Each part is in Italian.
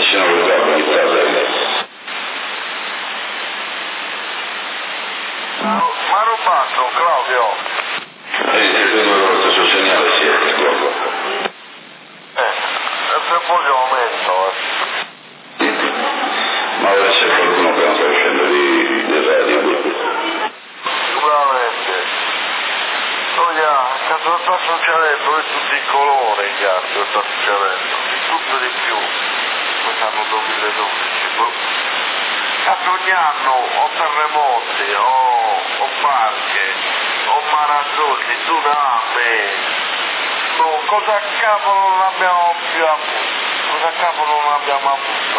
Bacino Luca, Ma non basso, Claudio. credo che lo stesso segnale sia il tuo. Se voglio aumento, Ma ora c'è qualcuno che non sta uscendo di radio. sicuramente. Quando sta succedendo è tutti i colori, cazzo, sta succedendo. Di tutto e di più. Quest'anno 2012. Cazzo, ogni anno o terremoti, o barche, o marazzoni, tsunami. No, cosa cavolo non abbiamo più avuto? Cosa cavolo non abbiamo avuto?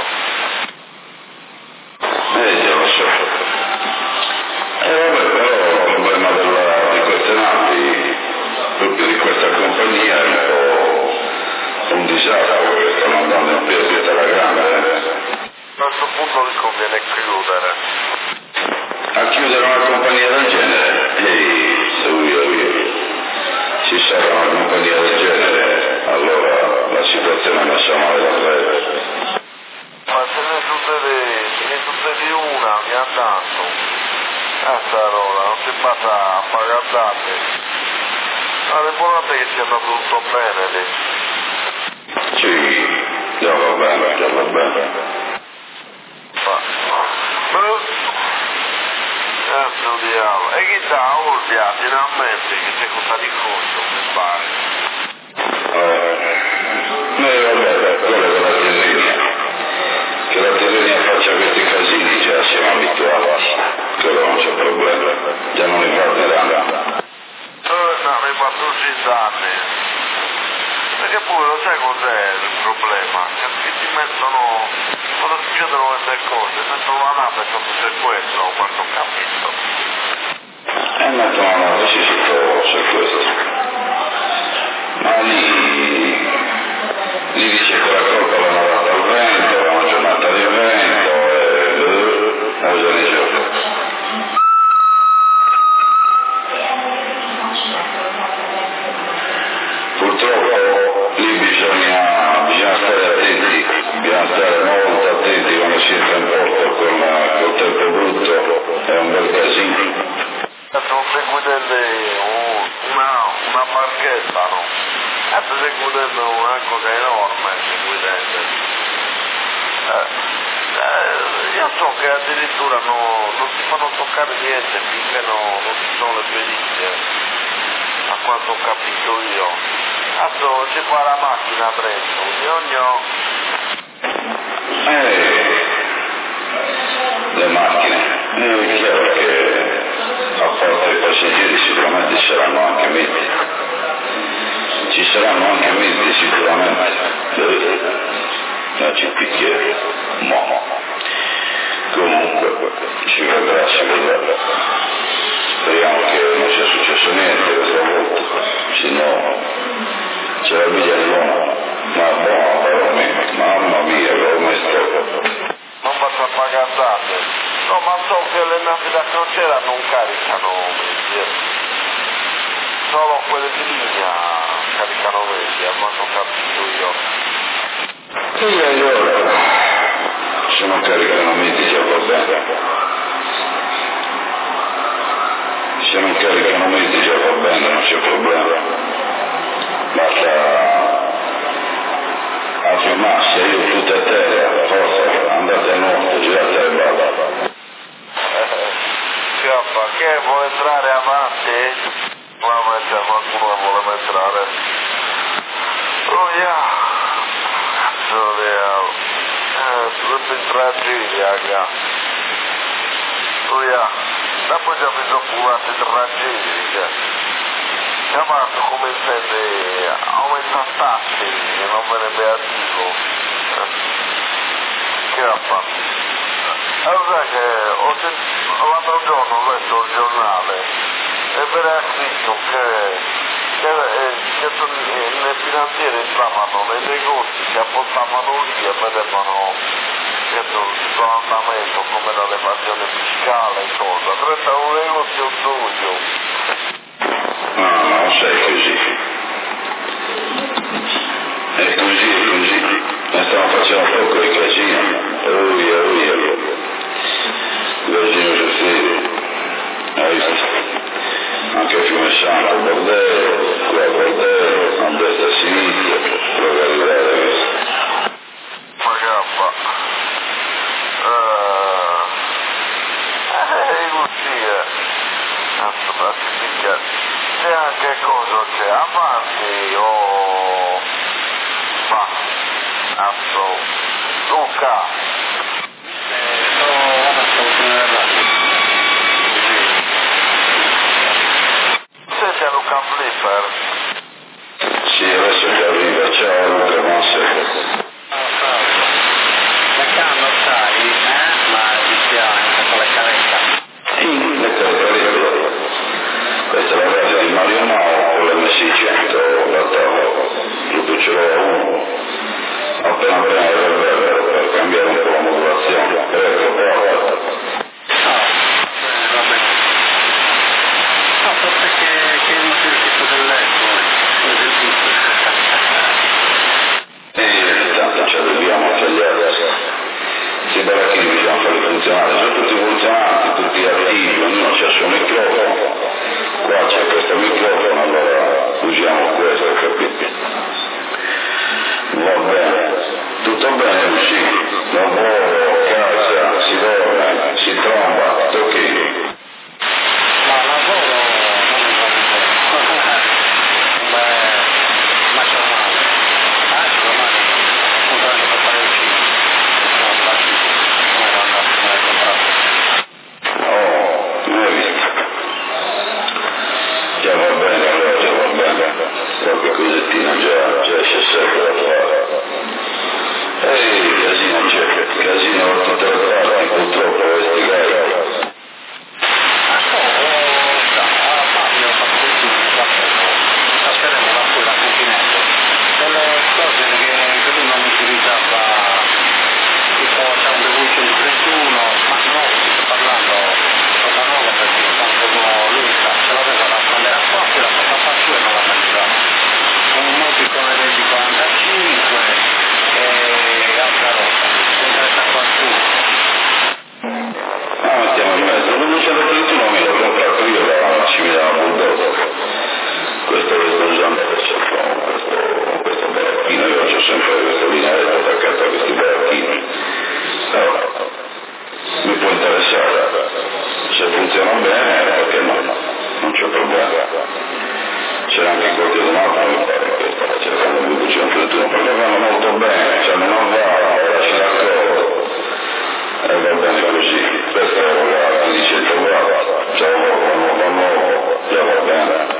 Lo so. Vabbè, però il problema di queste navi, proprio di questa compagnia, è un po' un disastro, perché stanno andando in perdita alla grande. A questo punto li conviene chiudere. A chiudere una compagnia del genere? Ehi, se ci sarà una compagnia del genere, allora la situazione è messa male davvero. Ma se ne succede una ogni tanto. Starola, non si passa a pagare date. Ma l'importante è che sia andato tutto bene lì. Sì, già va bene. Cazzo diavolo. E chi sta Olbia finalmente che c'è questa di costo, mi pare. Vabbè, quello che la Tirrenia. Che la Tirrenia faccia questi casini, già siamo abituati. Quello non c'è problema. Già non li guarderanno. No, mi fa tutti i danni. Perché pure lo sai cos'è il problema? Che ti mettono, quando succedono queste cose, mettono una nave sotto sequestro, quando ho capito. No, sì, su questo. Ma lì dice che la colpa l'hanno data al vento, era una giornata di vento, Purtroppo lì bisogna stare attenti, bisogna stare molto attenti quando si entra in porto col tempo brutto, è un bel casino. Non stai guidando una barchetta, no? Stai guidando una cosa enorme, stai guidando. Io so che addirittura non si fanno toccare niente finché non ci sono le perizie. A quanto ho capito io. Adesso ci fa la macchina presto, Le macchine, è chiaro che a parte i passeggeri sicuramente ci saranno anche mezzi. Ci saranno anche mezzi sicuramente. La CPT, no. Comunque, ci vedrà. Speriamo che non sia successo niente questa volta, se no c'è la via di Roma, ma buona, mamma mia, come sto. Non faccio a pagare date. No, ma so che le navi da crociera non caricano mezzi. Solo quelle di linea caricano mezzi, a quanto ho capito io. E allora, se non caricano mezzi già va bene. Se non caricano mezzi già va bene, non c'è problema. Basta affermarsi, io tutte a terra, forza, andate a nuoto, girate e basta. Schioppa, che vuole entrare avanti? C'è qualcuno che vuole entrare. Oh yeah. Tutto in tragedia, raga. Oh yeah. Dopo già mi sono curati i tragedia. Chiamato come intende aumenta tassi, non me ne beativo. Che ha fatto? Allora che l'altro giorno ho letto il giornale e era scritto che le finanziere entravano nei negozi, si appostavano lì e vedevano il andamento come l'evasione fiscale e cosa. 31 negozio studio. No, sei così. È così. Ne stiamo facendo poco i casini. Luca! Senti a Luca Flipper? Sì, adesso che arriva, ciao Luca, buonasera. La canna sai, ma dispiace con la caretta. Sì, le caricare. Questa è la casa di Mario Mao con l'M600, la Tavo, tutto ce l'ho uno. Appena il reverbero per cambiare un po' la modulazione. Ecco, porta. Va bene. No, forse che è un servizio dell'eco, Tanto ci dobbiamo tagliare. Sì, baracchini bisogna farli funzionare, sono tutti funzionanti, tutti attivi, ognuno c'ha il suo microfono. Qua c'è questo microfono, allora usiamo questo, capite? Va bene, tutto bene, sì, lavoro, casa, si dorme, si tromba, tutto ok. ma lavoro non mi fa ma c'è male. Domani appuntamento per fare il cinema. Non hai visto? Già va bene, allora già va bene, qualche cosettina già esce sempre da fare. Casino c'è, casino da tutte le parti, purtroppo questi gai. Fabio ha fatto il film, passeremo da fuori al continente. Delle cose che lui non utilizzava, tipo c'è un Revolution 31, ma no, sto parlando cosa nuova perché tanto lui ce l'aveva da quando era qua, poi l'ha fatta fare su e non l'ha mai usato. Un Moticon RG 45 e altra roba, se interessa a qualcuno. Mettiamo in mezzo, non c'è da 31 me l'ho comprato io da Massimiliano Bulldozer. Questo lo sto usando adesso, questo baracchino, io ho sempre questa lineetta attaccata a questi baracchini. Mi può interessare, se funziona bene, perché no, non c'è problema. C'era anche qualche donato, mi pare che stava cercando di cucire perché vanno molto bene, cioè non va, lascia l'accordo. E va bene così, questo è la 1500 watt, ciao, già va bene.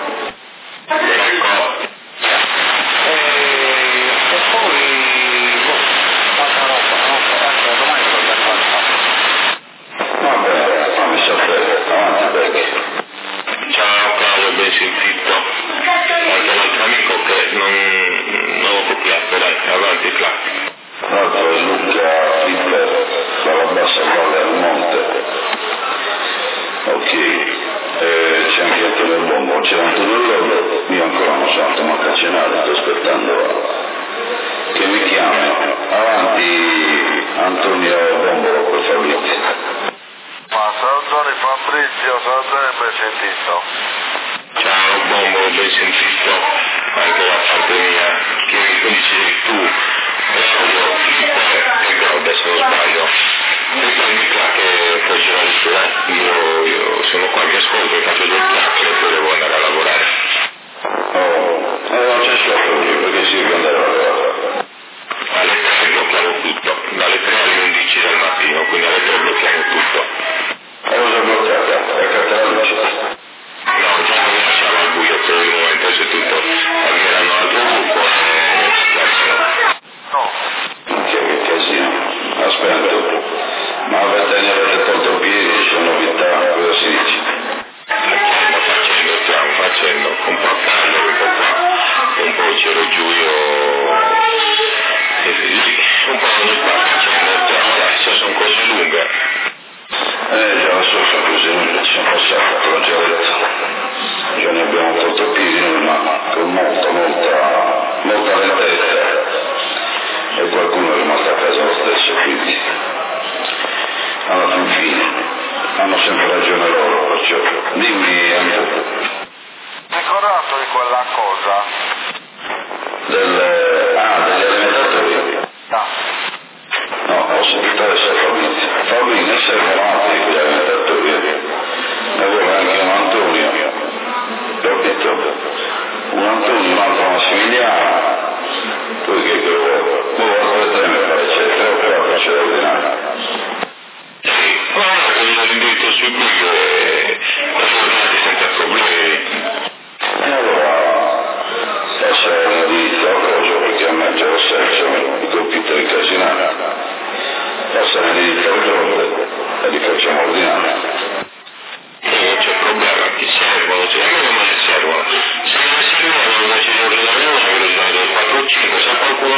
E poi, altra roba, domani sto arrivando. Va bene, fammi sapere, avanti vecchi. Ciao Claudio, ben sentito. Ho anche un altro amico che non ho copiato, dai, avanti Claudio. L'altro è Luca Flipper, dalla bassa valle al monte. Ok, c'è anche Antonio Bombo, c'è Antonio Lolo, io ancora non sono andato a cenare, sto aspettando che mi chiamino. Avanti Antonio Bombo per Fabrizio. Ma Salvatore Fabrizio, Salvatore ben sentito. Ciao Bombo, ben sentito, anche da parte mia, che mi dicevi tu, Claudio, Flipper e Gauda se non sbaglio. Questa è l'unica che può girare su, io sono qua, vi ascolto e faccio due chiacchiere e poi devo andare a lavorare. Non c'è solo io perché si deve andare a lavorare. Alle 3 blocchiamo tutto, dalle 3 alle 11 del mattino, quindi alle 3 blocchiamo tutto. Cosa bloccata? È la luce. No, già non mi lasciamo al buio per il momento, se tutto almeno altro gruppo e non si piacciono. No. Che casino. Aspetta, ma ne avete tolto piedi, c'è novità, cosa si dice? Facendo, un po' caldo, un po' qua, un po' il cielo giù, un po' ogni parte facendo, adesso sono cose lunghe. Già lo so, sono così lunghe, ci sono passato, l'ho già detto. Già ne abbiamo tolto piedi, ma con molta lentezza. E qualcuno è rimasto a casa lo stesso, quindi alla fine hanno sempre ragione loro, perciò dimmi Antonio. Ricordato di quella cosa? Degli alimentatori? No, ho sentito adesso Fabrizio. Fabrizio ne servono altri gli alimentatori. Ne vuole anche un Antonio, capito? Un Antonio, un altro Massimiliano. Poi che vuole?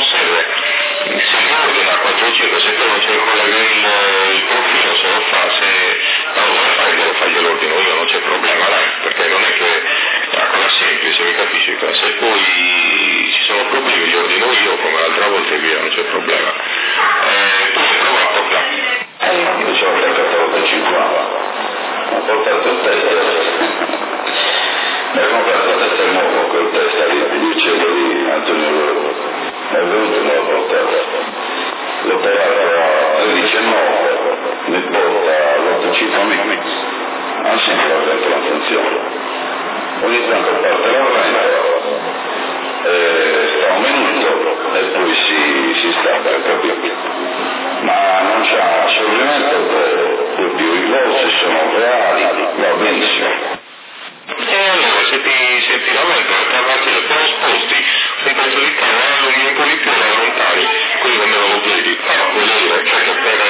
serve, se mi ordina 4, 5, se poi non c'è il profilo, se lo fa, se non lo vuole fare glielo ordino io, non c'è problema, dai, perché non è che è una cosa semplice, mi capisci? Se poi ci sono problemi li ordino io come l'altra volta e via, non c'è problema. Tu hai provato qua? Io ci ho attaccato l'850, ho portato il test. Mi ha comprato il test nuovo, quel test lì, il cielo di Antonio Loro. È venuto e me l'ho portato. L'ho pagato a 13,9, mi porta l'850, ha sempre aperto la funzione. Ogni tanto parte la renta, sta un minuto e poi si stacca, capito? Ma non c'ha assolutamente per più, i costi sono reali, va benissimo. E allora se ti lamenti l'alternativa te lo sposti un pezzo di cavallo un po' di più da lontani, quindi non me lo vedi, però voglio dire, cioè che per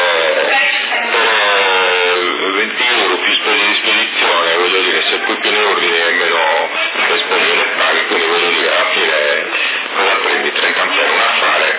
20 euro più spese di spedizione, voglio dire, se poi più ne ordini e meno le spese le paghi, quindi voglio dire, alla fine cosa prendi? 30 ampere un affare?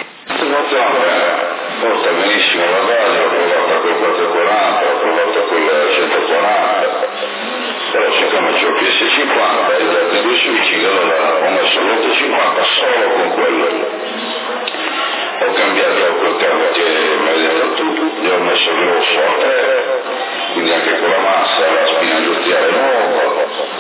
Porta benissimo la radio, ho provato quel 440, ho provato quel 140, però siccome c'ho il PS50 e gli altri 2 switching, allora ho messo l'850 solo con quello. Ho cambiato quel cavo che mi hai detto tu, gli ho messo il grosso a 3, quindi anche con la massa, la spina industriale nuova,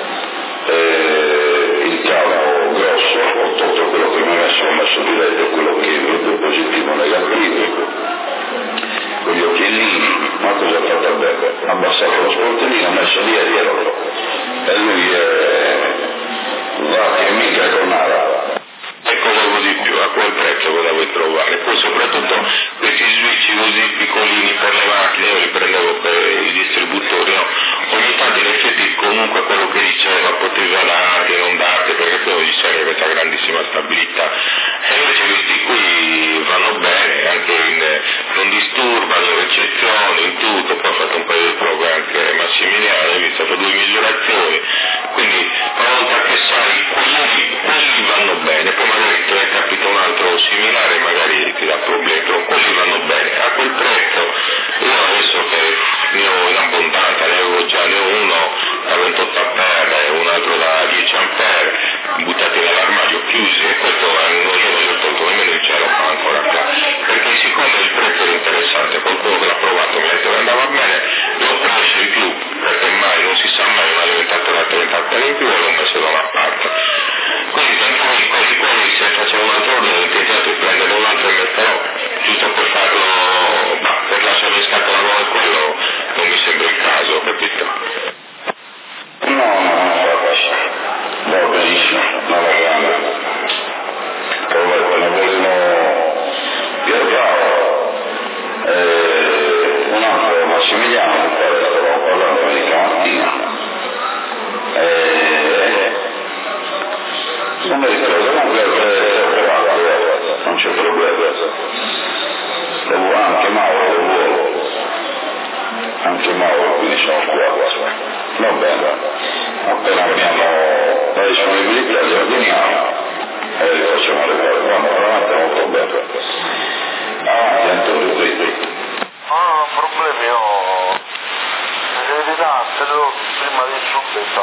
il cavo grosso, ho tolto quello che mi ha messo, ho messo diretto quello che è positivo o negativo, con gli occhiellini, ma cosa ha fatto a bere? Ha abbassato lo sportellino, ha messo dietro e lui va che mica con nada. E cosa vuoi di più? A quel prezzo cosa vuoi trovare? Poi soprattutto questi switch così piccolini per le macchine, io li prendevo per i distributori, no? Ogni tanto in effetti comunque quello che diceva potevi darti, non darti, perché poi non gli serve questa grandissima stabilità. E invece questi qui vanno bene, anche non disturbano in ricezione, in tutto, poi ho fatto un paio di prove anche Massimiliano, ho iniziato 2 misurazioni, quindi una volta che sai quelli vanno bene, poi magari te ne capita un altro similare, magari ti dà problemi, però quelli vanno bene. A quel prezzo, io adesso che ne ho in abbondanza, ne ho uno da 28 ampere e un altro da 10 ampere, buttati nell'armadio, chiusi, e questo io non gli ho tolto nemmeno il cielo ancora qua, perché siccome il prezzo era interessante, qualcuno che l'ha provato mi ha detto che andava bene, l'ho preso in più, perché mai, non si sa mai, non è diventato la 30 ampere in più e l'ho messo da una parte. Quindi tanto quelli se facevo un altro ordine ho intentato di prendere un altro e metterò, giusto per farlo, per lasciare in scatola nuova e quello non mi sembra il caso, capito? No, va benissimo, non va bene. Poi ne volevo Pierpaolo, un altro Massimiliano, che poi stavamo parlando domenica mattina, non mi ricordo, comunque ho provato, non c'è problema. Anche Mauro lo vuole, anche Mauro, quindi sono 4. Va bene, appena abbiamo la disponibilità li ordiniamo e li facciamo le cose, quando veramente è molto bene. Antonio, qui. No, problemi ho. In verità, prima di subito,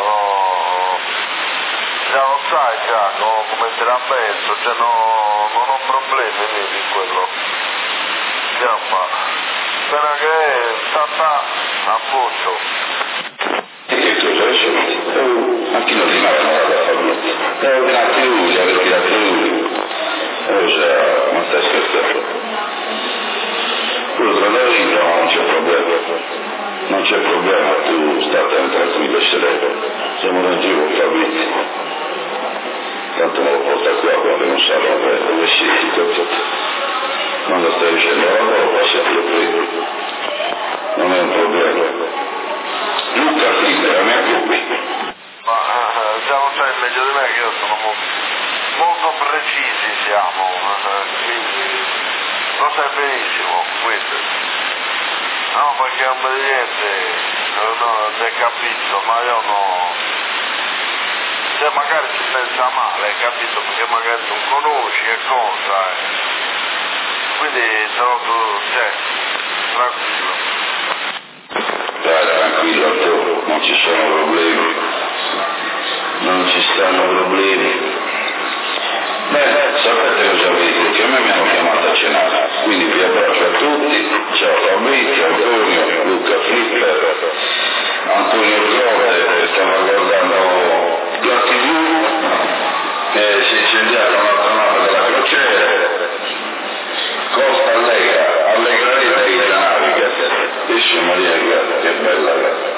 già lo sai già come te l'ha messo, cioè non ho problemi lì di quello. Insomma, spera che sta a posto. E che cosa adesso? A chi non rimane non la famiglia? E ordinati lui, avete tirato lui. Non stai scherzando. Quello tra noi non c'è problema. Non c'è problema, tu state tranquillo e sereno. Siamo in giro con Fabrizio. Tanto me lo porta qua quando non sa dove siete, capito? Quando stai dicendo la roba, passati lo prendi. Non è un problema. Luca Flitter, a me qui. Ma già lo sai meglio di me che io sono molto precisi siamo, quindi lo sai benissimo, questo. No, perché è un obbediente, non è capito, ma io no. cioè magari ci pensa male, capito? Perché magari non conosci e cosa, quindi sono tranquillo. Dai, tranquillo, non ci sono problemi, non ci stanno problemi. Beh, sapete cosa avete? Che a me mi hanno chiamato a cenare, quindi vi abbraccio a tutti, ciao Fabrizio, Antonio, Luca Flipper, Antonio Grote che stava guardando la TV, che si è incendiata un'altra nave della crociera, Costa Allegra dei Navigat, Esce Maria Gata, che bella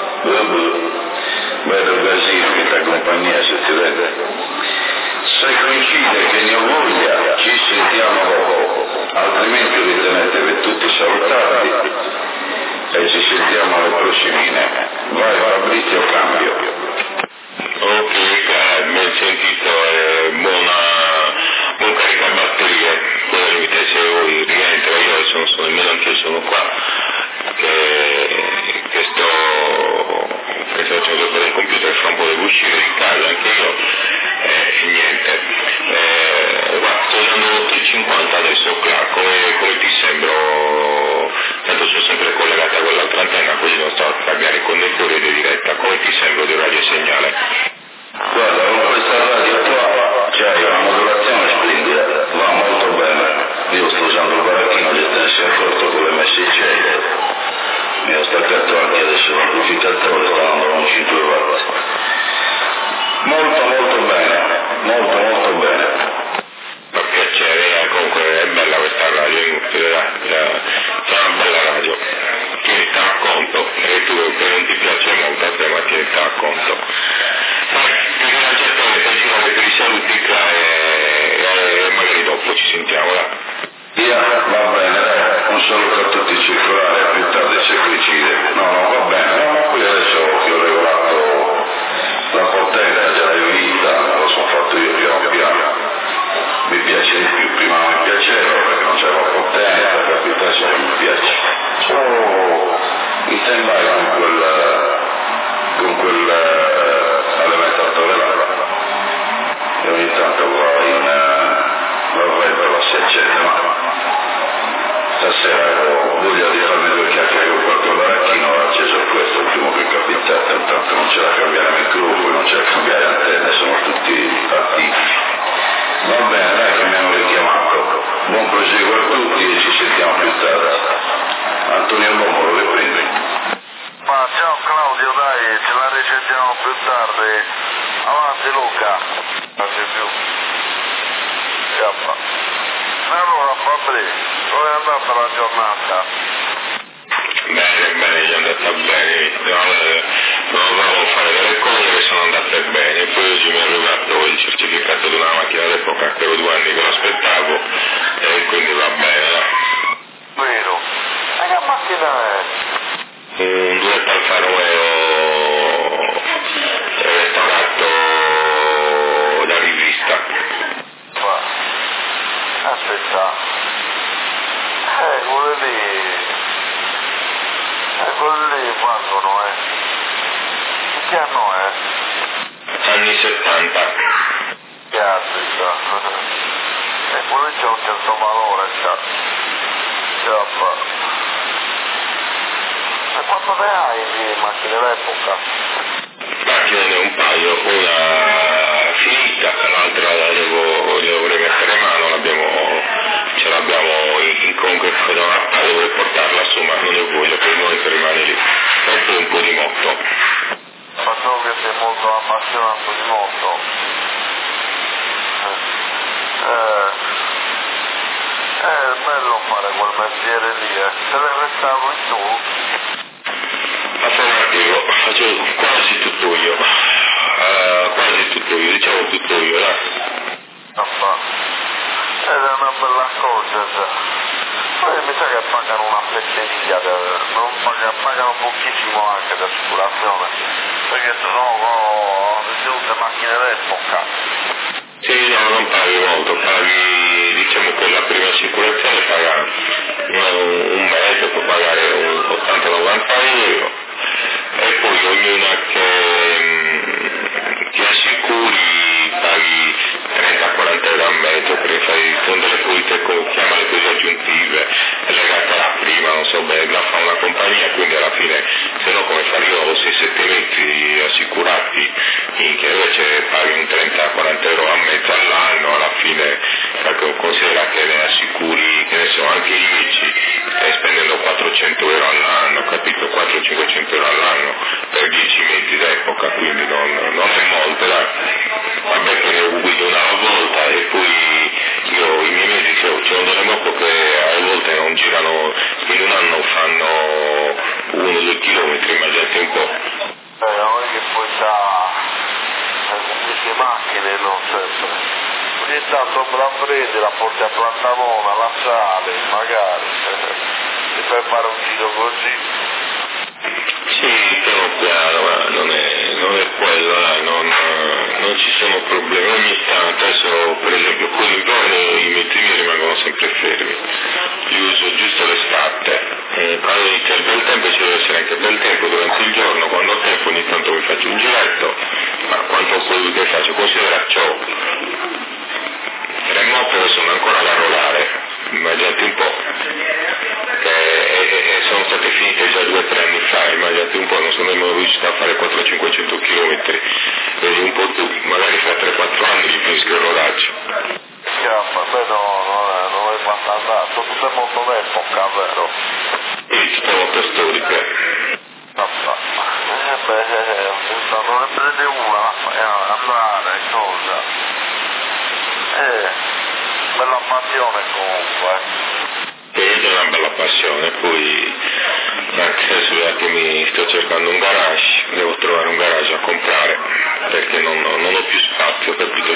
vedo casino che ti accompagna se ti vede. Se coincide che ne ho voglia, ci sentiamo dopo, altrimenti ritenetevi tutti salutati e ci sentiamo alle prossime. Vai Fabrizio, cambio. Ok, ben sentito, buon caricabatterie, poi al limite se voi rientra, io sono nemmeno anch'io sono qua, che sto facendo per il computer, fra un po' devo uscire di casa anche io, e niente, guarda, sto usando 850 adesso, Clark, come ti sembro? Tanto sono sempre collegata a quell'altra antenna, così non sto a cambiare il connettore di diretta, come ti sembro del radiosegnale? Guarda, con questa radio qua c'hai una modulazione splendida, va molto bene. Io sto usando il baracchino di estensione corto con l'MSC, mi ho staccato anche adesso l'amplificatore, sta andando a un 5 watt. Molto molto bene. Fa piacere, comunque è bella questa radio, c'è una bella radio, tieniti a conto, e tu che non ti piace molto a te, ma tieniti a conto. Perché una certa volta girare per i saluti e magari dopo ci sentiamo, Va bene, dai, un saluto a tutti i circolari, a più tardi se coincide. No, va bene, no, qui adesso che ho regolato la potenza, già l'hai vista, lo sono fatto io piano piano. Mi piace di più, prima non mi piaceva perché non c'era la potenza, capito? Adesso non mi piace. Sono in stand-by con quel alimentatore là. E ogni tanto vai per la 600, ma stasera ho voglia di farmi due chiacchiere con qualche baracchino, ho acceso questo, il primo che è capitato, intanto non c'è da cambiare microfono, non c'è da cambiare antenne, sono tutti attivi. Va bene, dai che mi hanno richiamato. Buon proseguo a tutti e ci sentiamo più tardi. Antonio Bombo, lo riprendi? Ma ciao Claudio, dai, ce la risentiamo più tardi. Avanti Luca. Non c'è più. Ciao. Allora Fabri, come è andata la giornata? Bene, gli è andata bene, dovevo fare delle cose che sono andate bene, poi oggi mi è arrivato il certificato di una macchina d'epoca che avevo 2 anni che lo aspettavo e quindi va bene. Vero? E che macchina è? Un 2 Alfa Romeo restaurato da rivista. Aspetta, quello lì quando che anno è? Anni 70. Caspita, e quello c'è un certo valore, e quanto ne hai di macchine d'epoca? Macchine ne ho un paio, una finita, l'altra la devo rimettere mano, ce l'abbiamo in concreto da una parte, dovrei portarla su, ma non ne voglio, per il momento rimane lì. E poi un po' di moto. Faccio che sei molto appassionato di moto. È bello fare quel mestiere lì, te l'hai restauri tu? Affermativo, faccio quasi tutto io, diciamo tutto io, dai. Ed è una bella cosa, poi mi sa che pagano una fesseria, pagano pochissimo anche d'assicurazione, perché sono tutte macchine d'epoca. Sì, no, non paghi molto, paghi, diciamo che la prima assicurazione paga un mese, può pagare 80-90 euro, e poi ognuna che assicuri so bene, la fa una compagnia, quindi alla fine, se no come faremo 6-7 metri assicurati, che invece paghi un 30-40 euro a mezzo all'anno, alla fine considera che ne assicuri, che ne so, anche i 10, stai spendendo 400 euro all'anno, capito? 400-500 euro all'anno per 10 metri d'epoca, quindi non è molto, dai. Vabbè che ne guido una volta e poi io i miei mesi c'è un remorco che a volte non girano, in un anno fanno 1-2 chilometri, immaginate un po'. Non è che poi c'ha le macchine, non sempre. Ogni tanto me la prende, la porti a Plantamona, la sale, magari, e per fare un giro così. Sì, piano piano, ma non è quello, non ci sono problemi. Ogni tanto, adesso per esempio con l'inverno i miei treni rimangono sempre fermi, li uso giusto l'estate, quando inizia il bel tempo ci deve essere anche bel tempo durante il giorno, quando ho tempo ogni tanto mi faccio un giretto, ma quanto quello che faccio, considera ciò. Le moto sono ancora da rollare, immaginate un po', che sono state finite già 2 o 3 anni fa, immaginate un po', non sono nemmeno riuscito a fare 400-500 km, vedi un po' tu, magari fra 3-4 anni gli finisco il rodaggio. Non è fatta andare, sono tutte moto d'epoca, vero? Sì, tutte moto storiche. Non ne prende una, andare, cosa? Bella passione comunque. È una bella passione, poi anche adesso che mi sto cercando un garage, devo trovare un garage a comprare, perché non ho più spazio, capito?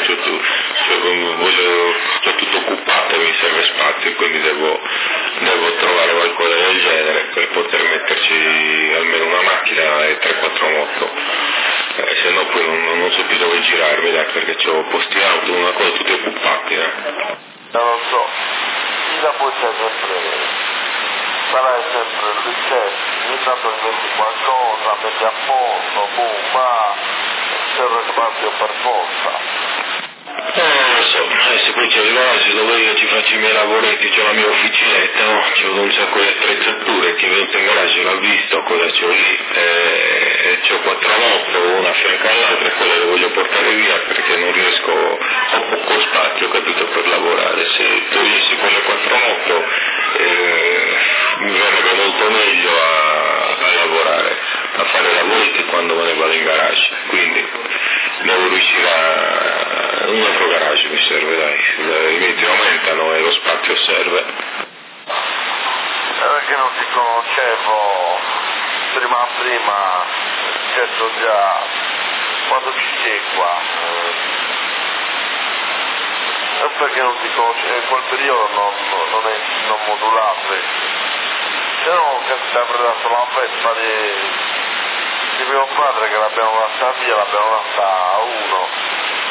Sto tutto occupato e mi serve spazio, quindi devo trovare qualcosa del genere per poter metterci almeno una macchina e 3-4 moto. Se no poi non so più dove girarmi, dai, perché ho posti auto, una cosa, tutti occupati. Non lo so, la poi c'è sempre, sarai sempre lì che ogni tanto inventi qualcosa, metti a posto, boom, ma c'è il spazio per forza. Non lo so, adesso poi c'è il garage dove io ci faccio i miei lavoretti, c'ho la mia officinetta, no? C'ho un sacco di attrezzature, chi è venuto in garage l'ha visto, cosa c'ho lì, c'ho 4 moto, una a fianco all'altra e quelle le voglio portare via perché non riesco, ho poco spazio, capito, per lavorare. Se togliessi quelle 4 moto mi verrebbe molto meglio a lavorare, a fare lavoretti quando me ne vado in garage, quindi devo riuscire un altro garage mi serve, dai, i metri aumentano e lo spazio serve. Perché non ti conoscevo prima, certo già, quando ci sei qua, perché non ti conoscevo, in quel periodo non modulate, se no che ti avrei dato la festa di mio padre che l'abbiamo lasciata via, l'abbiamo lasciata a uno.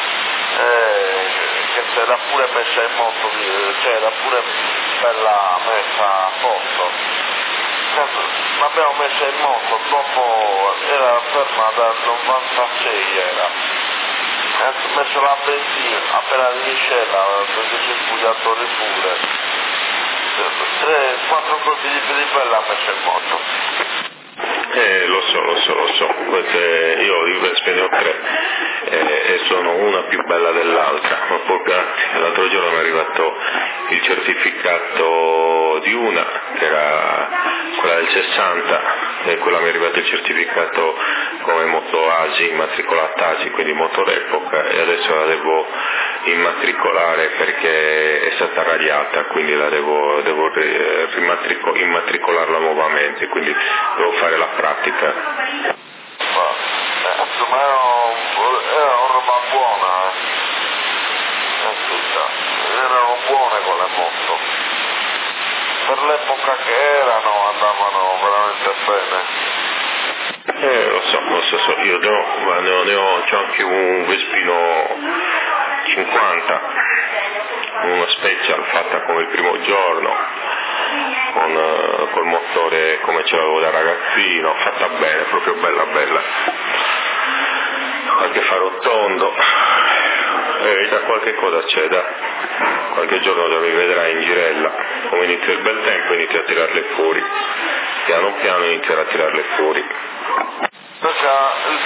Che si era pure messa in moto, cioè era pure bella messa a posto. L'abbiamo messa in moto, dopo era ferma dal 96 ha messo la benzina, appena l'iniscella, perché c'è il guidatore pure. 3-4 colpi di bella ha messo in moto. Lo so, queste io ne spendo 3 e sono una più bella dell'altra, ma poi grazie, l'altro giorno mi è arrivato il certificato di una, che era quella del 60, e quella mi è arrivato il certificato come moto ASI, immatricolata ASI, quindi moto d'epoca, e adesso la devo immatricolare perché è stata radiata, quindi la devo immatricolarla nuovamente, quindi devo fare la pratica. Insomma era una roba buona, erano buone quelle moto, per l'epoca che erano andavano veramente bene. Lo so, io c'ho anche un Vespino 50, una special fatta come il primo giorno, col motore come ce l'avevo da ragazzino, fatta bene, proprio bella, qualche faro tondo, da qualche cosa c'è, qualche giorno mi vedrai in girella, come inizia inizia il bel tempo inizia a tirarle fuori, piano piano inizierà a tirarle fuori. Il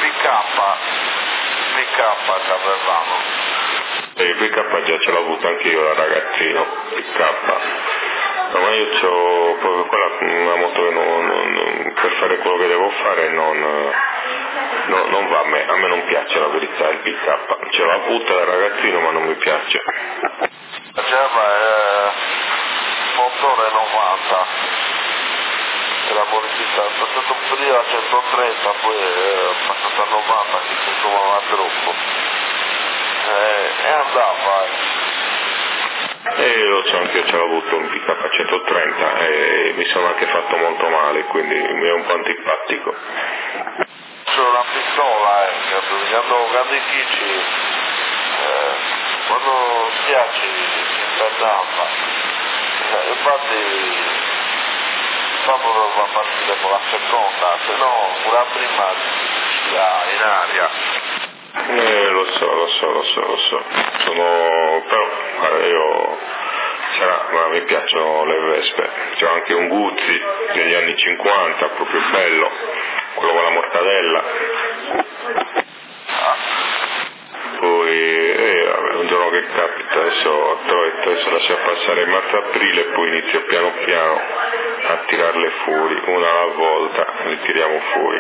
PK che avevamo. Il PK già ce l'ho avuto anche io da ragazzino, PK. Ma io c'ho proprio quella una moto che per fare quello che devo fare non va a me non piace la verità il PK. Ce l'ho avuta da ragazzino ma non mi piace. Motore 90. Era modificato, è stato un periodo a 130, poi è passato a 90 che consumava troppo. E andava. Lo so, anche io ce l'ho avuto un PK 130 e mi sono anche fatto molto male, quindi mi è un po' antipatico. C'è una pistola, quando i chicci, quando schiacci si impennava, infatti dopo va a partire con la seconda, se no pure prima sia in aria. Lo so. Però guarda, ma mi piacciono le Vespe. C'ho anche un Guzzi degli anni 50, proprio bello, quello con la mortadella. Poi vabbè, un giorno che capita, adesso lascia passare marzo-aprile e poi inizio piano piano a tirarle fuori, una alla volta, le tiriamo fuori.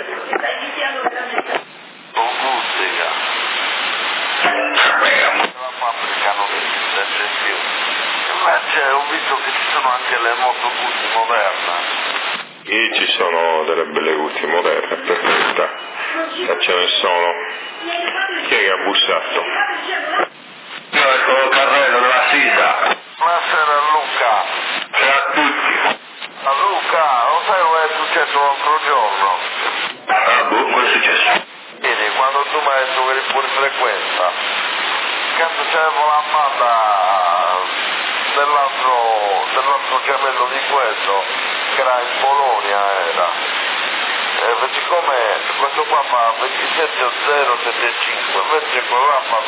La fabbrica non esiste più. Invece ho visto che ci sono anche le moto Guzzi moderne. E ci sono delle belle Guzzi moderne, perfetta. Ce ne sono. Chi è che ha bussato? Io ecco il carrello della Sisa. Buonasera Luca. Ciao a tutti. Luca, lo sai cosa è successo l'altro giorno? Cosa è successo? Vedi, quando tu mi hai detto che eri fuori frequenza, cazzo c'avevo la banda dell'altro gemello di questo, che era in Polonia, siccome questo qua fa 27075, invece quello là fa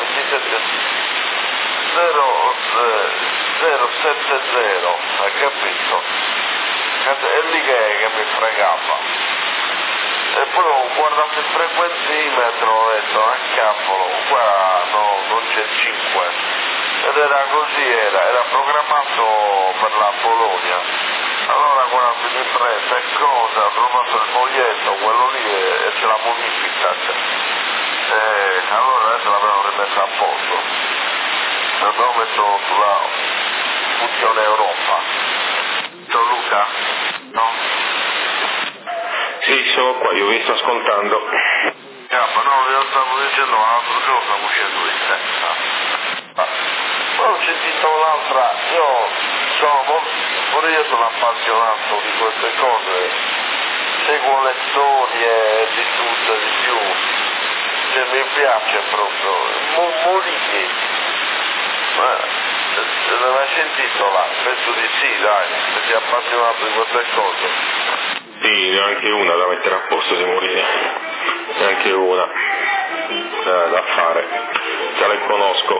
27070, hai capito? È lì che mi fregava. E poi ho guardato il frequenzimetro, ho detto, cavolo, qua no, non c'è 5. Ed era così, era programmato per la Polonia. Allora guarda, mi prende cosa, ho trovato il foglietto, quello lì e c'è la modifica. Allora adesso l'abbiamo rimessa a posto. L'abbiamo messo sulla funzione Europa. Ciao Luca? No? Sì, sono qua, io vi sto ascoltando. Ma no, io stavo dicendo l'altro giorno, stavo uscendo di testa. Poi ho sentito l'altra, pure io sono appassionato di queste cose, seguo le storie di tutto e di più, mi piace proprio, Molini, ma l'hai mai sentito là? Penso di sì, dai, se sei appassionato di queste cose. Sì, neanche una da mettere a posto di Molini, neanche una da fare, già le conosco.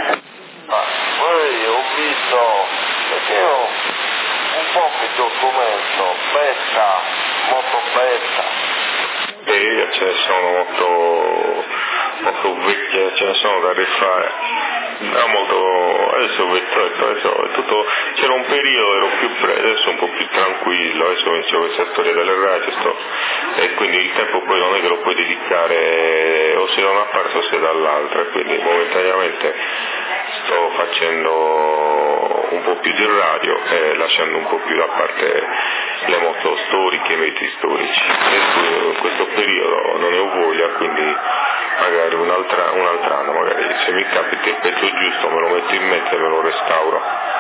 Poi ho visto, perché io un po' mi documento, betta, moto betta. E ce ne sono molto vecchie, ce ne sono da rifare. Adesso è tutto, c'era un periodo, ero più adesso un po' più tranquillo, adesso inizio questa storia delle radio, e quindi il tempo poi non è che lo puoi dedicare o se da una parte o se dall'altra, quindi momentaneamente sto facendo un po' più di radio e lasciando un po' più da parte le moto storiche, i mezzi storici, e in questo periodo non ne ho voglia, quindi magari un altro anno, magari se mi capita il pezzo giusto me lo metto in mezzo e me lo restauro.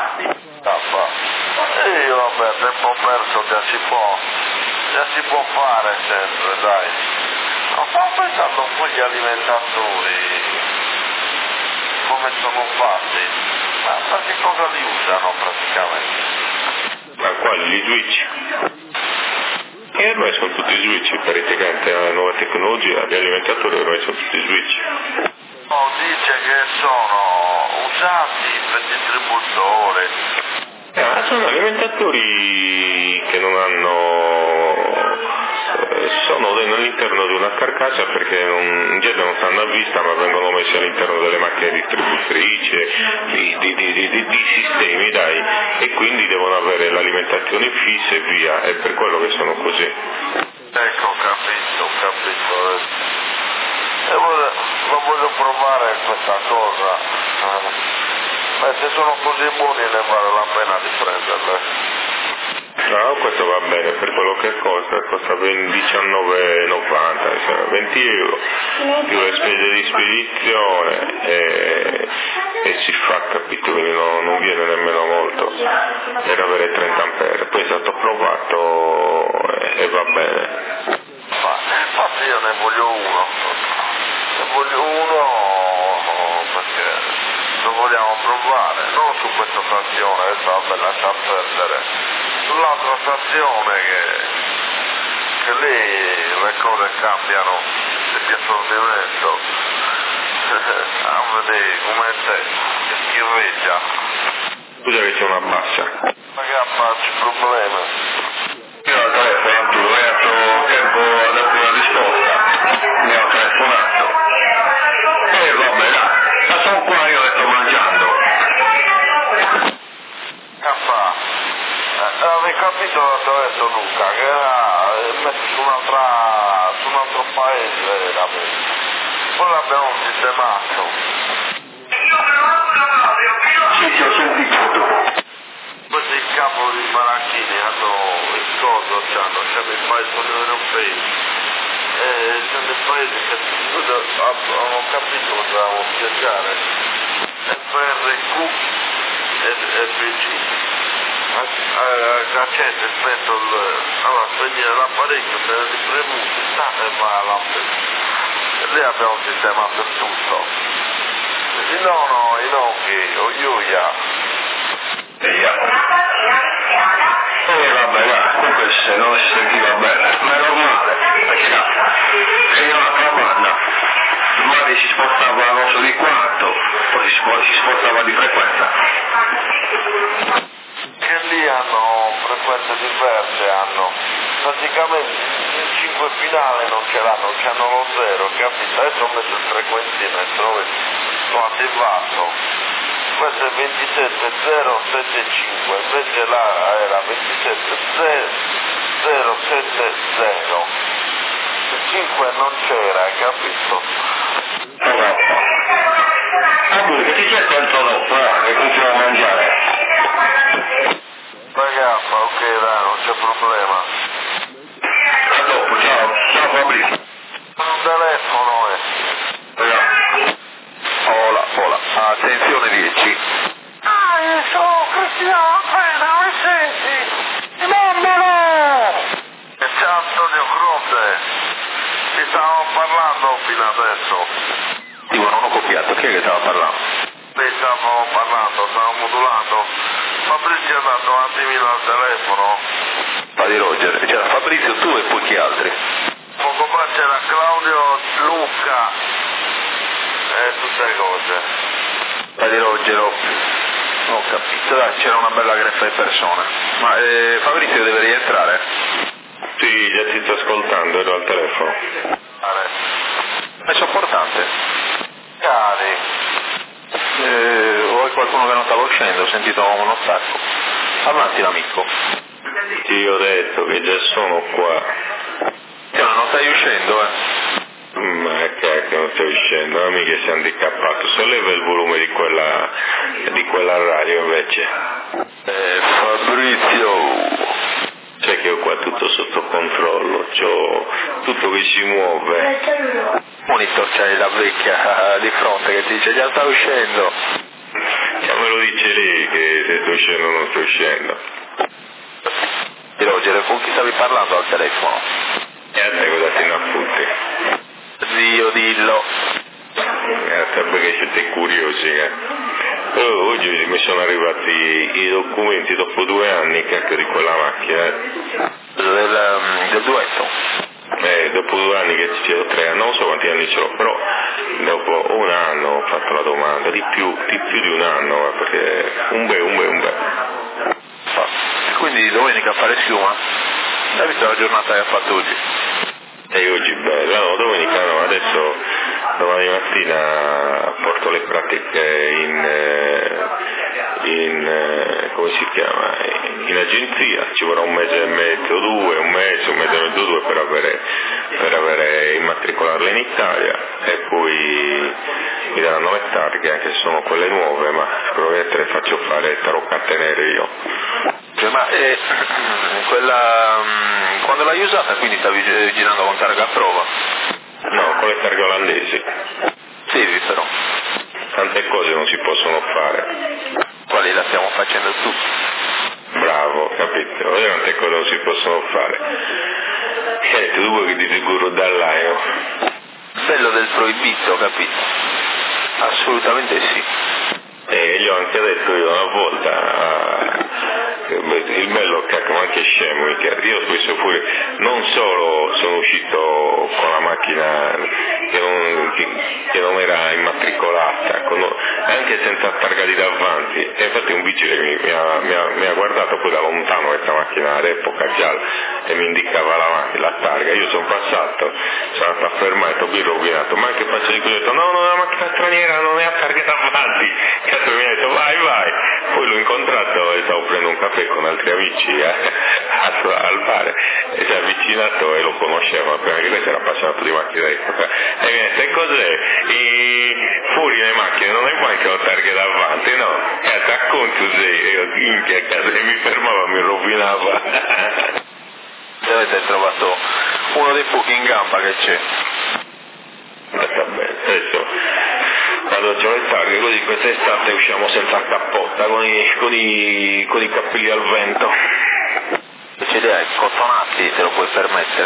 Io vabbè, tempo perso già si può fare sempre, dai. No, stavo pensando un po' gli alimentatori, come sono fatti, ma che cosa li usano praticamente? Ma quali? Gli switch? E ormai sono tutti switch, praticamente la nuova tecnologia, gli alimentatori ormai sono tutti switch. Dice che sono usati per distributori, Sono alimentatori che non hanno, sono nell'interno di una carcassa perché in genere non stanno a vista ma vengono messi all'interno delle macchine distributrici, di sistemi dai, e quindi devono avere l'alimentazione fissa e via, è per quello che sono così. Ecco, ho capito. Lo voglio provare questa cosa. Se sono così buoni ne vale la pena di prenderle. No, questo va bene, per quello che costa 19,90, 20 euro, più le spese di spedizione e si fa, capito, quindi non viene nemmeno molto per avere 30 ampere, poi è stato provato e va bene. Infatti io ne voglio uno perché lo vogliamo provare, non su questa stazione, adesso vabbè lascia perdere, sull'altra stazione che lì le cose cambiano di piazzamento, a vedere come te, che schirreggia. Scusa che c'è una bassa. Ma che faccio problemi? Io ho telefonato, ho detto tempo a dare una risposta, mi ho telefonato. E vabbè, ma sono qua, io sto mangiando. Avevi capito attraverso Luca che era messo su un altro paese veramente. Poi l'abbiamo sistemato. Sì, ti ho sentito. Questi capo di Maracchini hanno il coso, c'hanno il paese europei. C'hanno il paese che non ho capito cosa dovevamo spiegare. FRQ e PG. Accende il petto, allora spegnere l'apparecchio, tenere di premuto, e va a lampada. E lì abbiamo un sistema per tutto. I nocchi, o Yuya. Vabbè, comunque se non si sentiva bene, ma è normale, perché io la capanna, magari si spostava non so di quanto, poi si spostava di frequenza. Che lì hanno frequenze diverse, praticamente il 5 finale non ce l'hanno, c'hanno lo 0, capito? Adesso ho messo il frequenzimetro, l'ho attivato, questo è 27075, invece là era 27070, il 5 non c'era, capito? Che ti c'è tanto dopo, che continuo a mangiare. Ragazza, ok dai, non c'è problema. A dopo, ciao Fabrizio. Un telefono Hola, attenzione 10. io sono Cristiano Pena, mi senti? Mamma! Ciao Antonio Croce, ti stavamo parlando fino adesso. Dico, non ho copiato, chi è che stava parlando? Stavamo parlando, stavamo modulando. Fabrizio è andato un attimino al telefono. Fa di Roger, c'era Fabrizio, tu e poi chi altri? Poco fa c'era Claudio, Luca e tutte le cose. Fa di Roger, ho capito, dai, c'era una bella greffa di persone. Ma Fabrizio deve rientrare? Sì, già ti sto ascoltando, ero al telefono. È sopportante. Cari. O è qualcuno che non stava uscendo, ho sentito uno stacco. Avanti l'amico. Ti ho detto che già sono qua. Non stai uscendo, Ma cacchio, non stai uscendo, non mica sei handicappato, solleva il volume di quella radio invece. Fabrizio. Sai che ho qua tutto sotto controllo, c'ho tutto che si muove. Monitor, c'hai la vecchia di fronte che ti dice già sta uscendo. Cioè, me lo dice lei che se sto uscendo o non sto uscendo. Di Roger, con chi stavi parlando al telefono? E a te cosa ti inaffutti? Zio, dillo. A te perché siete curiosi, oggi mi sono arrivati i documenti dopo 2 anni, cacchio, di quella macchina. Del duetto. Dopo 2 anni che ci ho 3 anni, non so quanti anni ce l'ho, però dopo 1 anno ho fatto la domanda, di più di un anno, perché un bel. quindi domenica a fare schiuma. Hai visto la giornata che ha fatto oggi? E oggi bello, no, domenica no, adesso domani mattina porto le pratiche come si chiama, in agenzia, ci vorrà un mese e mezzo, un mese e mezzo, due per avere immatricolarle in Italia e poi mi daranno le targhe, anche se sono quelle nuove, ma probabilmente le faccio fare tarocche nere io. Ma quando l'hai usata quindi stavi girando con targa a prova? No, con le targhe olandesi. Sì, però. Tante cose non si possono fare. Quali la stiamo facendo tu? Bravo, capito? Tante cose non si possono fare. Tu vuoi che ti sicuro dall'aio? Bello del proibito, capito? Assolutamente sì. E gli ho anche detto io una volta, il bello cacchio, ma anche scemo, io spesso pure, non solo sono uscito con la macchina che non era immatricolata, anche senza targa di davanti, e infatti un vigile mi ha guardato poi da lontano questa macchina all'epoca gialla e mi indicava la targa, io sono passato, sono andato a fermare, ho rovinato, ma anche faccio di così, ho detto no, la macchina straniera non ha targa davanti, cazzo mi ha detto vai, poi l'ho incontrato e stavo prendendo un caffè con altri amici al bar e si è avvicinato e lo conosceva, prima che questo era appassionato di macchine d'epoca e mi ha detto e cos'è? Fuori le macchine non hai mai che ho targhe davanti, no? Racconti sei, io minchia e mi fermava, mi rovinava. Avete trovato uno dei pochi in gamba che c'è. Sta bene, adesso quando c'ho le targhe così quest'estate usciamo senza cappotta con i capelli al vento. Ce li hai cottonati, te lo puoi permettere.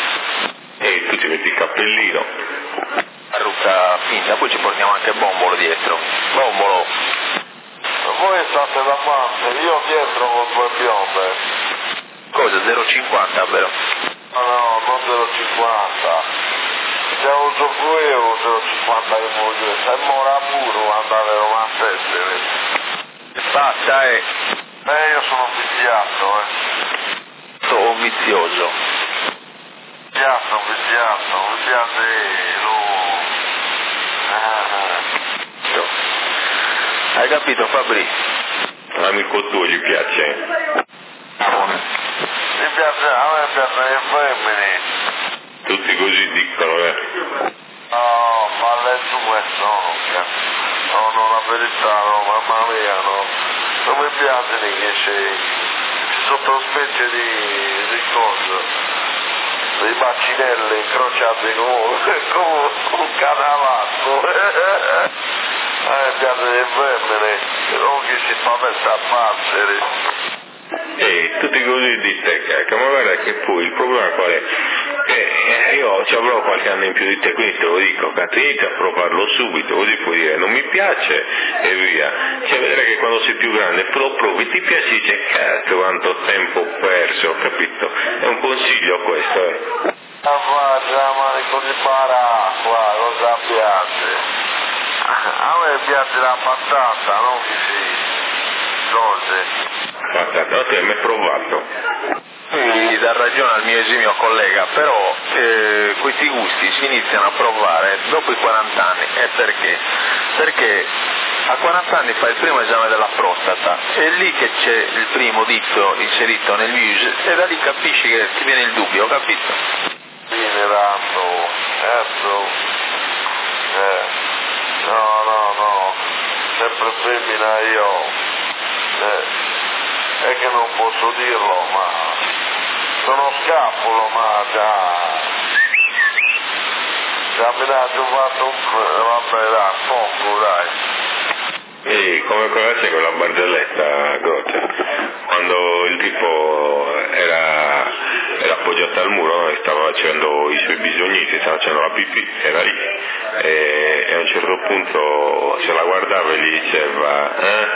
E tu ti metti il cappellino. Parrucca finta, poi ci portiamo anche Bombolo dietro. Bombolo! Voi state da parte, io dietro con 2 piombe. Cosa, 0,50 vero? No, non 0,50. Se uso qui uso 50 di moglie, se mora pure andare a 97. Basta, io sono viziato, sono vizioso. Viziato, mi piace Hai capito, Fabri? L'amico tuo gli piace? a me piacciono le femmine. Tutti così dicono, No, ma le due no, la verità no, mamma mia no. Non mi piace che c'è sotto specie di cose, dei bacinelli incrociati come un canavatto. Mi piace le femmine, non che si spaventa a passere. E tutti così di te, ma guarda che poi il problema qual è? Che io ci avrò qualche anno in più di te, quindi te lo dico, inizia a provarlo subito, così puoi dire non mi piace e via. Cioè vedrai che quando sei più grande lo provi, ti piace, dice cazzo quanto tempo ho perso, capito? È un consiglio questo, Ma così qua, cosa piace? A me piace la patata, non che si cose. Patata, non ti hai mai provato? Mi dà ragione al mio esimio collega, però questi gusti si iniziano a provare dopo i 40 anni. E perché? Perché a 40 anni fai il primo esame della prostata, è lì che c'è il primo dito inserito nel muso e da lì capisci che ti viene il dubbio, capito? Venerando, no, sempre femmina io. È che non posso dirlo, ma sono scapolo, ma già mi ha fatto poco, dai. E come c'è con la barzelletta, Gozza? Quando il tipo era appoggiato al muro, no? E stava facendo i suoi bisognini, stava facendo la pipì, era lì, e a un certo punto se la guardava e gli diceva,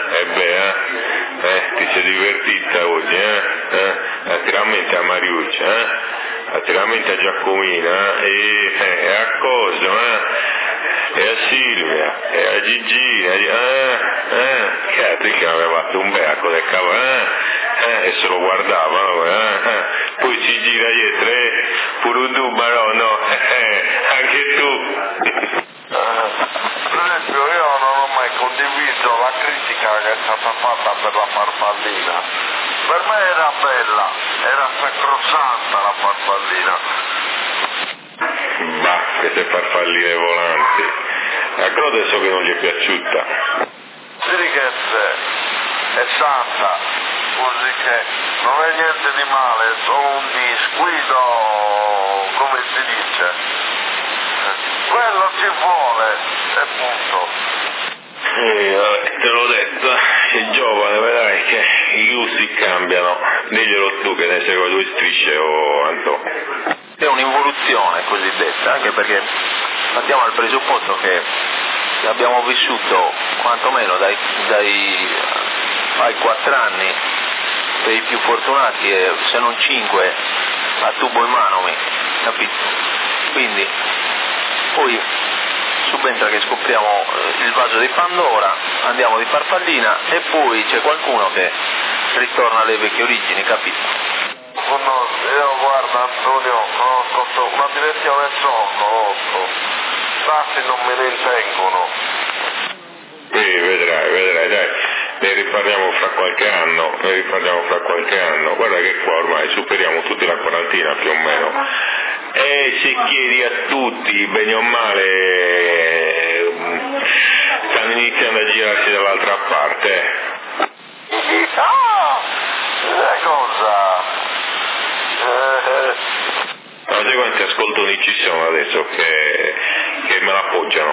ti sei divertita oggi, Attiramente a Mariuccia, attiramente a Giacomina, e a cosa, e a Silvia, e a Gigina, cazzo che aveva fatto un beaco del cavolo, e se lo guardavano, poi si gira dietro, pure tu Barono, anche tu. Per esempio io non ho mai condiviso la critica che è stata fatta per la farfallina. Per me era bella, era sacrosanta la farfallina. Bah, queste farfalline volanti. A Crode so che non gli è piaciuta. Sirichezze è santa, così che non è niente di male, è solo un disguido, come si dice. Quello ci vuole, e punto. Te l'ho detto, è giovane, vedrai che i gusti cambiano. Diglielo tu che ne segui due strisce o Anto. È un'involuzione cosiddetta, anche perché partiamo dal presupposto che abbiamo vissuto quantomeno ai 4 anni per i più fortunati e se non 5 a tubo in mano, capito? Quindi poi subentra che scopriamo il vaso di Pandora, andiamo di farfallina e poi c'è qualcuno che ritorna alle vecchie origini, capito? Io guarda Antonio, conosco una direzione conosco, tanti non me ne intengono. Vedrai, dai, ne riparliamo fra qualche anno, guarda che qua ormai superiamo tutti la quarantina più o meno, e se chiedi a tutti, bene o male, stanno iniziando a girarsi dall'altra parte. Cosa? Non sai quanti ascoltoni ci sono adesso che me l'appoggiano.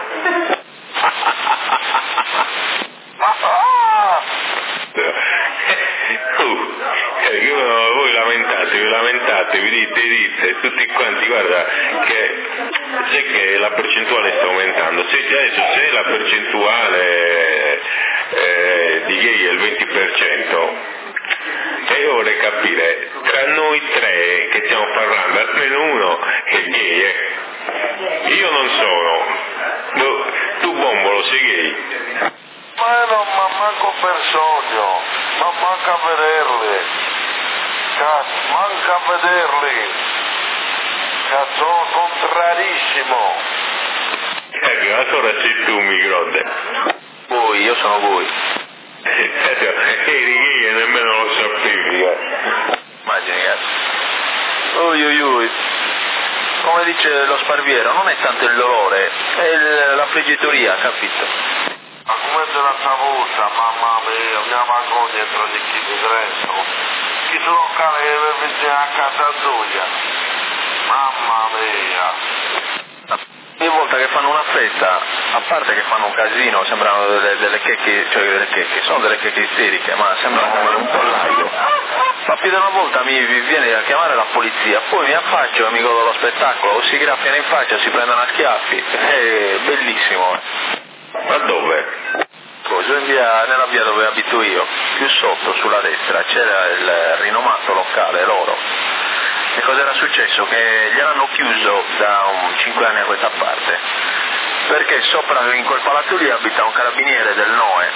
Voi lamentatevi, vi dite, tutti quanti, guarda che sai che la percentuale sta aumentando, se la percentuale di gay è il 20%, e io vorrei capire, tra noi tre che stiamo parlando, almeno uno che è gay, io non sono, tu Bombolo sei gay? Ma non manco per sogno, ma manca a vederli, cazzo, sono contrarissimo. Allora sei tu, Microde. Voi, io sono voi. Eri gay e nemmeno lo sapevi. Immagini, cazzo. Ui. Come dice lo Sparviero, non è tanto il dolore, è la friggitoria, capito? Ma come te la saputa, mamma mia, mia vergogna tra di chi di dentro. Chi sono cane che mi vicino a casa tua? Mamma mia. Ogni volta che fanno una festa, a parte che fanno un casino, sembrano delle checche, sono delle checche isteriche, ma sembrano come un pollaio. Ma più di una volta mi viene a chiamare la polizia, poi mi affaccio e mi godo lo spettacolo, o si graffiano in faccia, si prendono a schiaffi, è bellissimo. Ma dove? Nella via dove abito io, più sotto sulla destra c'era il rinomato locale loro. E cosa era successo? Che gliel'hanno chiuso da 5 anni a questa parte, perché sopra in quel palazzo lì abita un carabiniere del NOE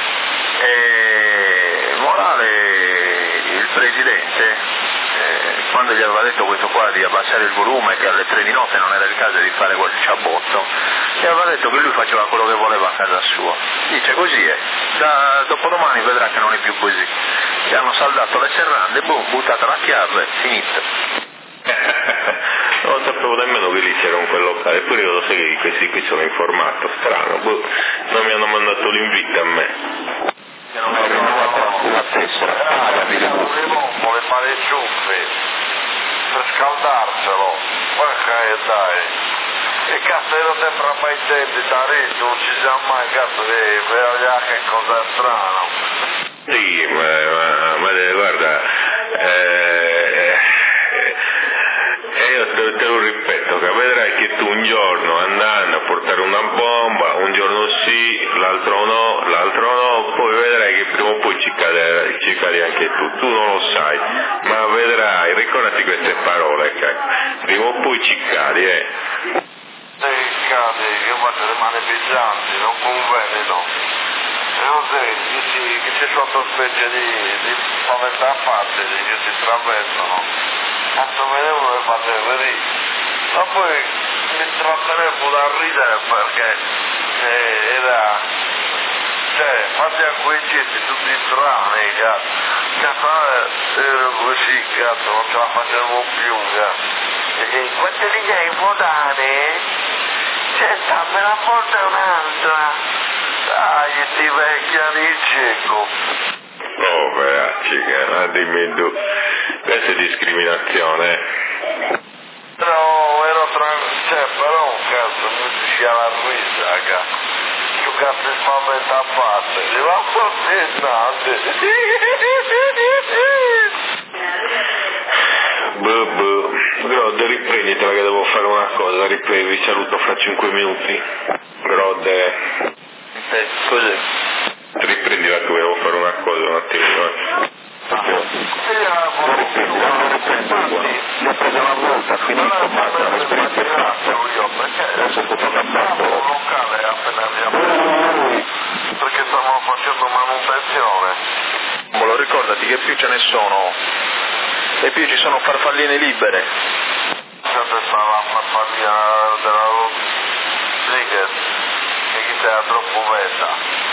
e Morale, il presidente, quando gli aveva detto questo qua di abbassare il volume, che alle 3 di notte non era il caso di fare quel ciabotto, gli aveva detto che lui faceva quello che voleva a casa sua. Dice così è, dopodomani vedrà che non è più così. Gli hanno saldato le serrande, buttata la chiave, finito. Non sapevo nemmeno che lì c'era un quel locale, eppure io lo so che questi qui sono informato, strano, non mi hanno mandato l'invito a me. Non ho rinnovato la tessera. Vuole fare i ciuffi per scaldarselo, perché dai. E cazzo io sempre a mai tempi da ritmo, non ci sa mai cazzo di vedere che cosa è strano. Sì, ma guarda, io te lo ripeto, che vedrai che tu un giorno andando a portare una bomba, un giorno sì, l'altro no, poi vedrai che prima o poi ci cadi anche tu non lo sai, ma vedrai, ricordati queste parole, prima o poi ci cadi, Sì, cadi, io faccio le mani pesanti, non conviene, no. così, dici che c'è sotto specie di spaventa a parte, che si traversano. Cazzo vedevo le fate vedere. Ma poi mi trattenevo da ridere perché era, cioè, fatti a quei gesti tutti strani, cazzo, ero così, cazzo, non ce la facevo più, cazzo. E quante linee modane? Senta, me la porta un'altra. Dai, ti vecchia di cieco. Oh, veracci, dimmi tu, questa è discriminazione. No, ero cioè, però un cazzo, mi diceva la risa, cazzo. Giocate spaventa a parte. Ma forse Grod, riprenditela che devo fare una cosa, vi saluto fra 5 minuti. Grod. Cos'è? Riprendila che devo fare una cosa un attimino. L'ho presa una volta, finito, basta, l'esperienza è fatta. Adesso sto programmando. un locale appena abbiamo, perché stavamo facendo manutenzione. Lo ricordati che più ce ne sono e più ci sono farfalline libere. Sempre stava la farfallina della Rodriguez che chi era troppo vetta.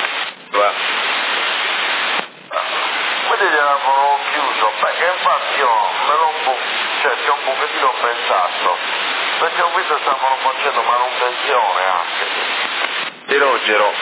Quindi gliel'avevano chiuso, perché infatti io me l'ho ci ho un pochettino pensato, perché ho visto che stavano facendo manutenzione anche. Di Ruggero.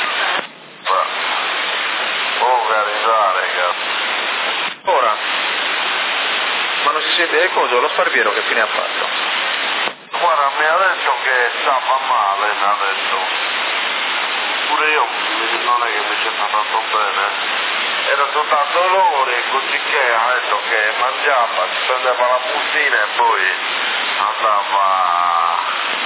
Organizzare, ragazzi. Ora, ma non si sente cosa? Lo sparviero che fine ha fatto? Guarda, mi ha detto che stava male, mi ha detto. Pure io non è che mi c'è andato bene. Era tutta dolore, così che ha detto che mangiava, si prendeva la bustina e poi andava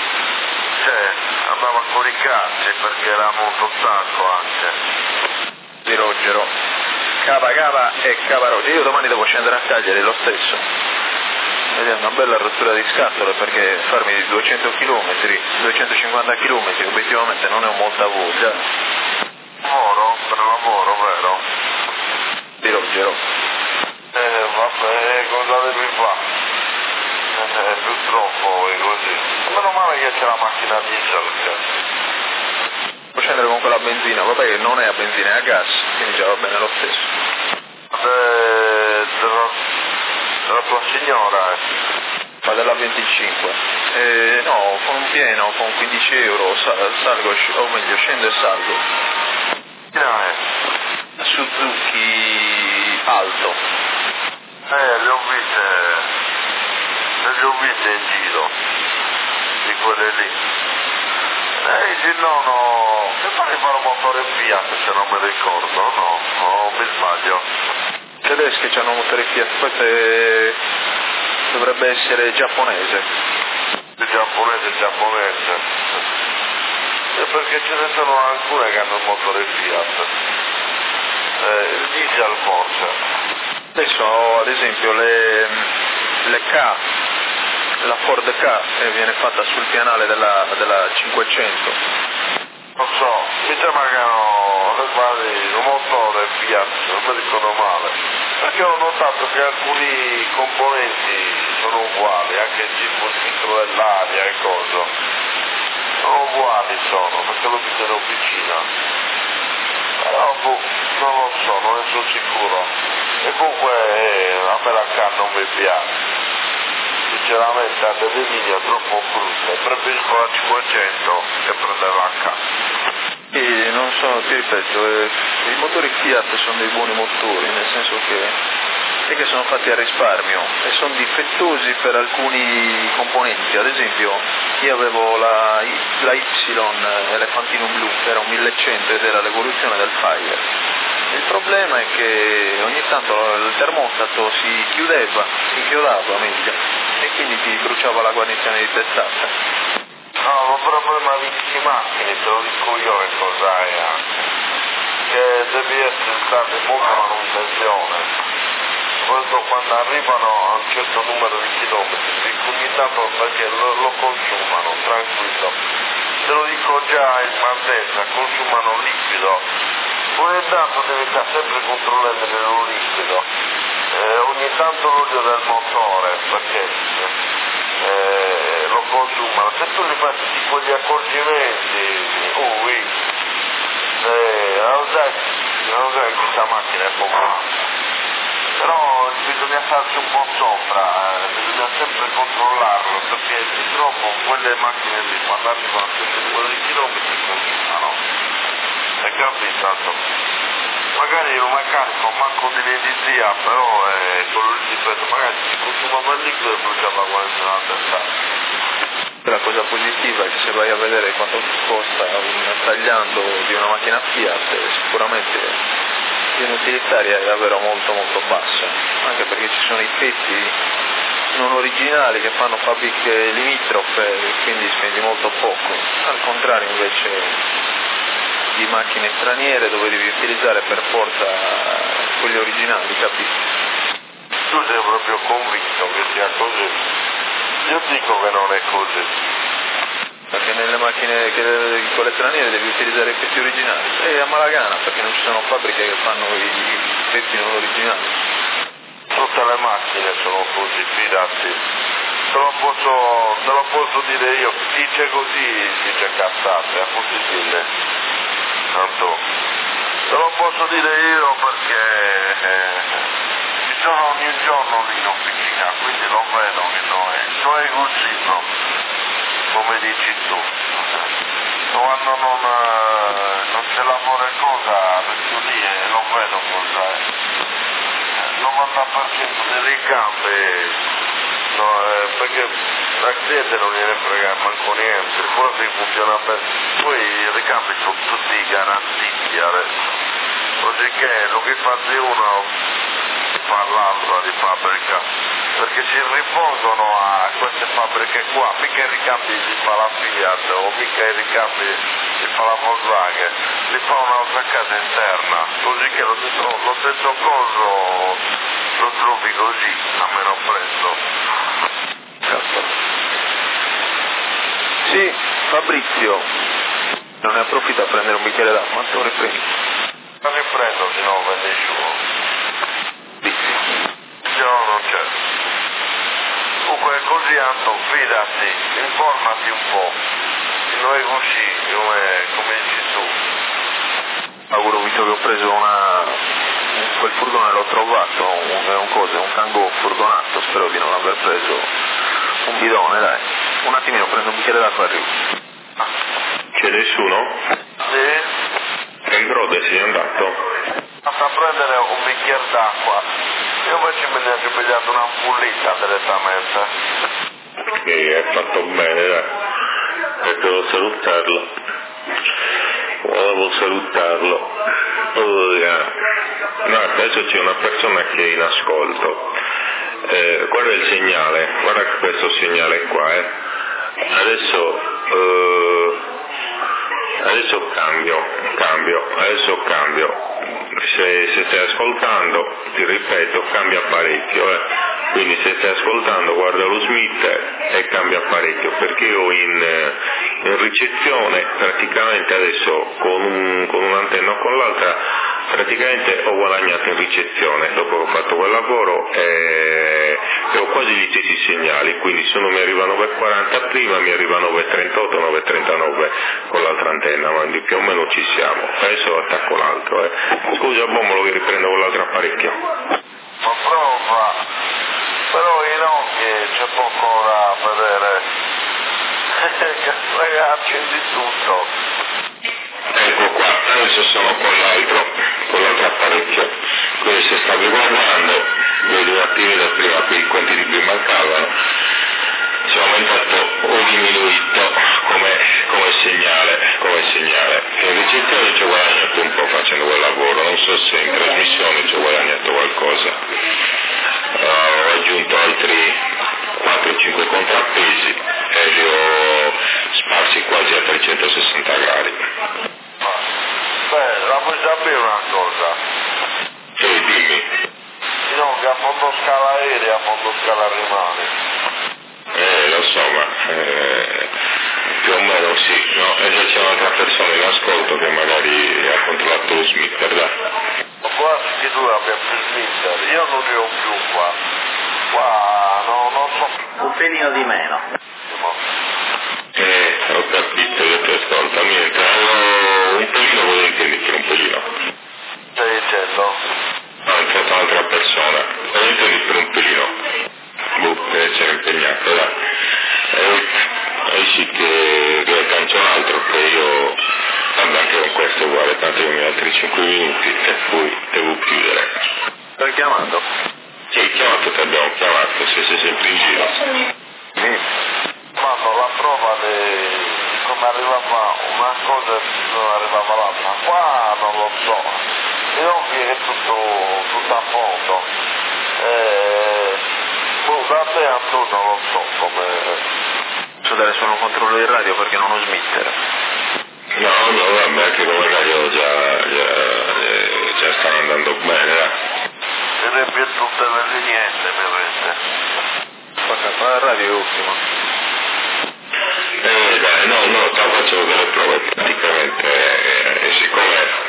a coricarsi perché era molto stanco anche. Di Ruggero. Cava e Cavaroggi. Io domani devo scendere a Cagliari lo stesso. Vediamo una bella rottura di scatole perché farmi di 200 km, 250 km obiettivamente non è molta voglia. Lavoro, per lavoro, vero? Di Ruggero. Vabbè, cosa devi fare? Purtroppo è così. Meno male che c'è la macchina diesel. Devo scendere con quella benzina, vabbè che non è a benzina, è a gas, quindi già va bene lo stesso. Della tua signora, Fa della 25. No, con un pieno, con 15 euro salgo, o meglio scendo e salgo. Suzuki Alto. le ho viste in giro, di quelle lì. Il nonno, che fare fare un motore Fiat se non mi ricordo, no, mi sbaglio. Tedeschi hanno motore Fiat, questo dovrebbe essere giapponese. Il giapponese. Perché ce ne sono alcune che hanno il motore Fiat. Il diesel forse. Adesso ad esempio le K, la Ford K viene fatta sul pianale della 500. Non so, mi sembra che hanno un motore Fiat, non mi ricordo male. Perché ho notato che alcuni componenti sono uguali, anche il tipo il filtro dell'aria e coso. Sono uguali perché lo vedo in officina. Però non lo so, non ne sono sicuro. E comunque a me la K non mi piace. Sinceramente ha delle linee troppo brutte, preferisco la 500 che prendere la K. E non sono, ti ripeto, i motori Fiat sono dei buoni motori, nel senso che sono fatti a risparmio e sono difettosi per alcuni componenti. Ad esempio io avevo la Y elefantino blu, era un 1100 ed era l'evoluzione del Fire. Il problema è che ogni tanto il termostato si inchiodava meglio, e quindi ti bruciava la guarnizione di testata. No, ma problema di queste macchine, te lo dico io che cosa è anche. Che devi essere stato in molta manutenzione. Questo quando arrivano a un certo numero di chilometri, ogni tanto perché lo consumano, tranquillo. Te lo dico già in partenza, consumano liquido. Ogni tanto devi stare sempre controllando il liquido, ogni tanto l'olio del motore, perché lo consumano. Se tu li fai tutti quegli accorgimenti, non sai questa macchina è poco. Però bisogna starci un po' sopra, bisogna sempre controllarlo, perché purtroppo quelle macchine lì quando arrivano a questo numero di chilometri consumano. E capito? Magari un meccanico manco di l'edizia, però ripeto, magari si consuma per liquido e bruciava qualche altra testa. La cosa positiva è che se vai a vedere quanto costa un tagliando di una macchina Fiat, sicuramente l'inutilitaria è davvero molto molto bassa, anche perché ci sono i pezzi non originali che fanno fabbriche limitrofe e quindi spendi molto poco, al contrario invece di macchine straniere dove devi utilizzare per forza quelli originali, capisci? Tu sei proprio convinto che sia così? Io dico che non è così. Perché nelle macchine quelle straniere devi utilizzare i pezzi originali e a malagana perché non ci sono fabbriche che fanno i pezzi non originali. Tutte le macchine sono così, fidati. Te lo posso dire io, dice così, dice cazzate, è possibile. Tanto te lo posso dire io perché ci sono ogni giorno lì in officina, quindi lo vedo che non è così, no? Come dici tu, quando non c'è lavoro e cosa, metto lì e lo vedo cosa è. 90% dei ricambi, perché la cliente non gliene frega manco niente, pure se funziona bene. Poi i ricambi sono tutti garantiti adesso, così che lo che fa di uno fa l'altra di fabbrica, perché si rivolgono a queste fabbriche qua, mica i ricambi li fa la Fiat o mica i ricambi li fa la Volkswagen, li fa un'altra casa interna, così che lo stesso coso lo trovi così, a meno prezzo. Sì, Fabrizio, non ne approfitta a prendere un bicchiere d'acqua, ma te lo riprendi. Non riprendo, se no vende nessuno. Non c'è. Comunque così Anton, fidati, informati un po', non è così, come dici tu. Auguro, visto che ho preso quel furgone l'ho trovato, un Kangoo furgonato, spero di non aver preso un bidone, dai. Un attimino, prendo un bicchiere d'acqua e arrivo. C'è nessuno? Sì? E il Brode si è andato? Basta prendere un bicchiere d'acqua. Io invece me ne ho pigliato una pullita direttamente. Sì, hai fatto bene, dai. Perché devo salutarlo. Volevo salutarlo. No, adesso c'è una persona che è in ascolto. Guarda il segnale, guarda questo segnale qua, Adesso cambio. Se stai ascoltando, ti ripeto, cambia parecchio, Quindi se stai ascoltando guarda lo Smith e cambia parecchio, perché io in ricezione praticamente adesso con un'antenna o con l'altra praticamente ho guadagnato in ricezione dopo che ho fatto quel lavoro e ho quasi gli stessi segnali, quindi se non mi arriva 9.40 prima mi arriva 9.38, 9.39 con l'altra antenna, quindi più o meno ci siamo. Adesso attacco l'altro. Scusa Bombolo che riprendo con l'altro apparecchio. Ma prova, però in occhi c'è poco da vedere. Ragazzi, di tutto. Ecco qua, adesso sono con l'altro apparecchio. Quindi se stavi guardando, vedi un attimino prima quei quanti libri mancavano, si è aumentato o diminuito come segnale. In ricezione ci ho guadagnato un po' facendo quel lavoro, non so se in trasmissione ci ho guadagnato qualcosa. Ho aggiunto altri 4-5 contrappesi e li ho sparsi quasi a 360 gradi. Beh, la puoi sapere una cosa? Sì, dimmi. No, che a fondo scala aerea, a fondo scala rimane. Lo so, ma Più o meno sì, no? E già c'è un'altra persona in ascolto che magari ha controllato lo smitter, dai. Guarda che tu abbia più smitter, io non ne ho più qua. Qua non so. Un pelino di meno. Ho capito, io ti ascolto, niente, un pelino cosa intendi per un pelino? Stai dicendo? No, è entrata un'altra persona, cosa intendi per un pelino? Deve essere impegnato, dai. Sì che deve tanto un altro, che io, vabbè, anche con questo è uguale, tanto io mi ho altri 5 minuti e poi devo chiudere. Stai chiamando? Sì, chiamato, ti abbiamo chiamato, se sei sempre in giro. Mando la prova di come arrivava una cosa e non arrivava l'altra. Qua non lo so. È ovvio che è tutto a fondo. Da te a tu non lo so come. Posso dare solo un controllo di radio perché non ho smitter. No, vabbè, anche come radio già stanno andando bene, dai. E riempie tutte le niente, mi rende. La radio è ottima. Dai, no, faccio delle prove praticamente, e siccome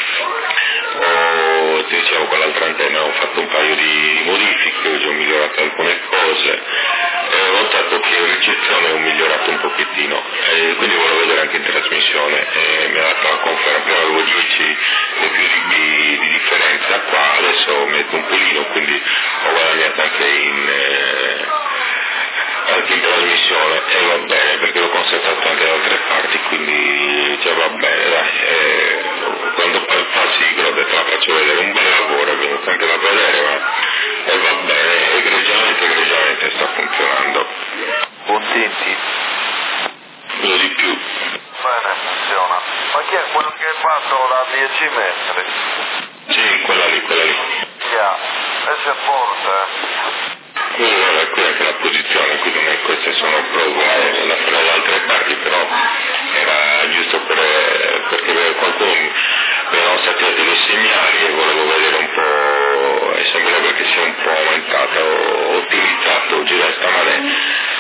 ti dicevo con l'altra antenna ho fatto un paio di modifiche, ho migliorato alcune cose, ho notato che in ricezione ho migliorato un pochettino, quindi volevo vedere anche in trasmissione, mi ha dato la conferma, prima avevo 10 e più di differenza, qua adesso metto un pelino, quindi ho guadagnato anche in trasmissione e va bene perché l'ho constatato anche da altre parti, quindi già va bene, dai. Quando passi ho detto la faccio vedere, un bel lavoro è venuto anche da vedere, ma va bene, egregiamente sta funzionando. Contenti? Quello di più. Bene, funziona. Ma chi è quello che hai fatto da 10 metri? Sì, quella lì. Yeah. E se forte, Qui anche la posizione, qui non è queste sono prove da fare da altre parti, però era giusto perché qualcuno avevano stati dati dei segnali e volevo vedere un po', e sembrerebbe che sia un po' aumentato, ottimizzato, oggi da stamane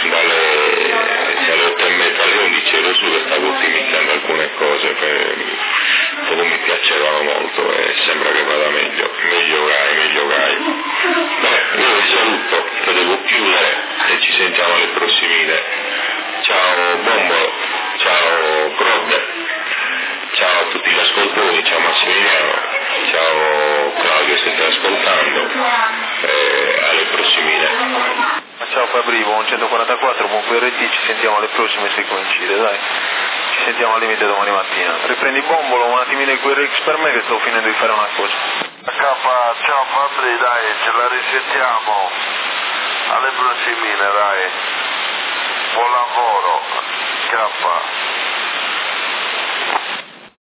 dalle 8:30 alle 11 ero su e stavo ottimizzando alcune cose che non mi piacevano molto e sembra che vada meglio Gai. Beh, io vi saluto, che devo chiudere e ci sentiamo alle prossimine. Ciao Bombo, ciao Crobbe, ciao a tutti gli ascoltatori, ciao Massimiliano, ciao Claudio se stai ascoltando, alle prossimine. Ciao Fabri, buon 144, buon PRT, ci sentiamo alle prossime se coincide, dai. Ci sentiamo al limite domani mattina. Riprendi Bombolo, un attimino il QRX per me che sto finendo di fare una cosa. Ciao Fabri, dai, ce la risentiamo alle prossime, dai. Buon lavoro, K.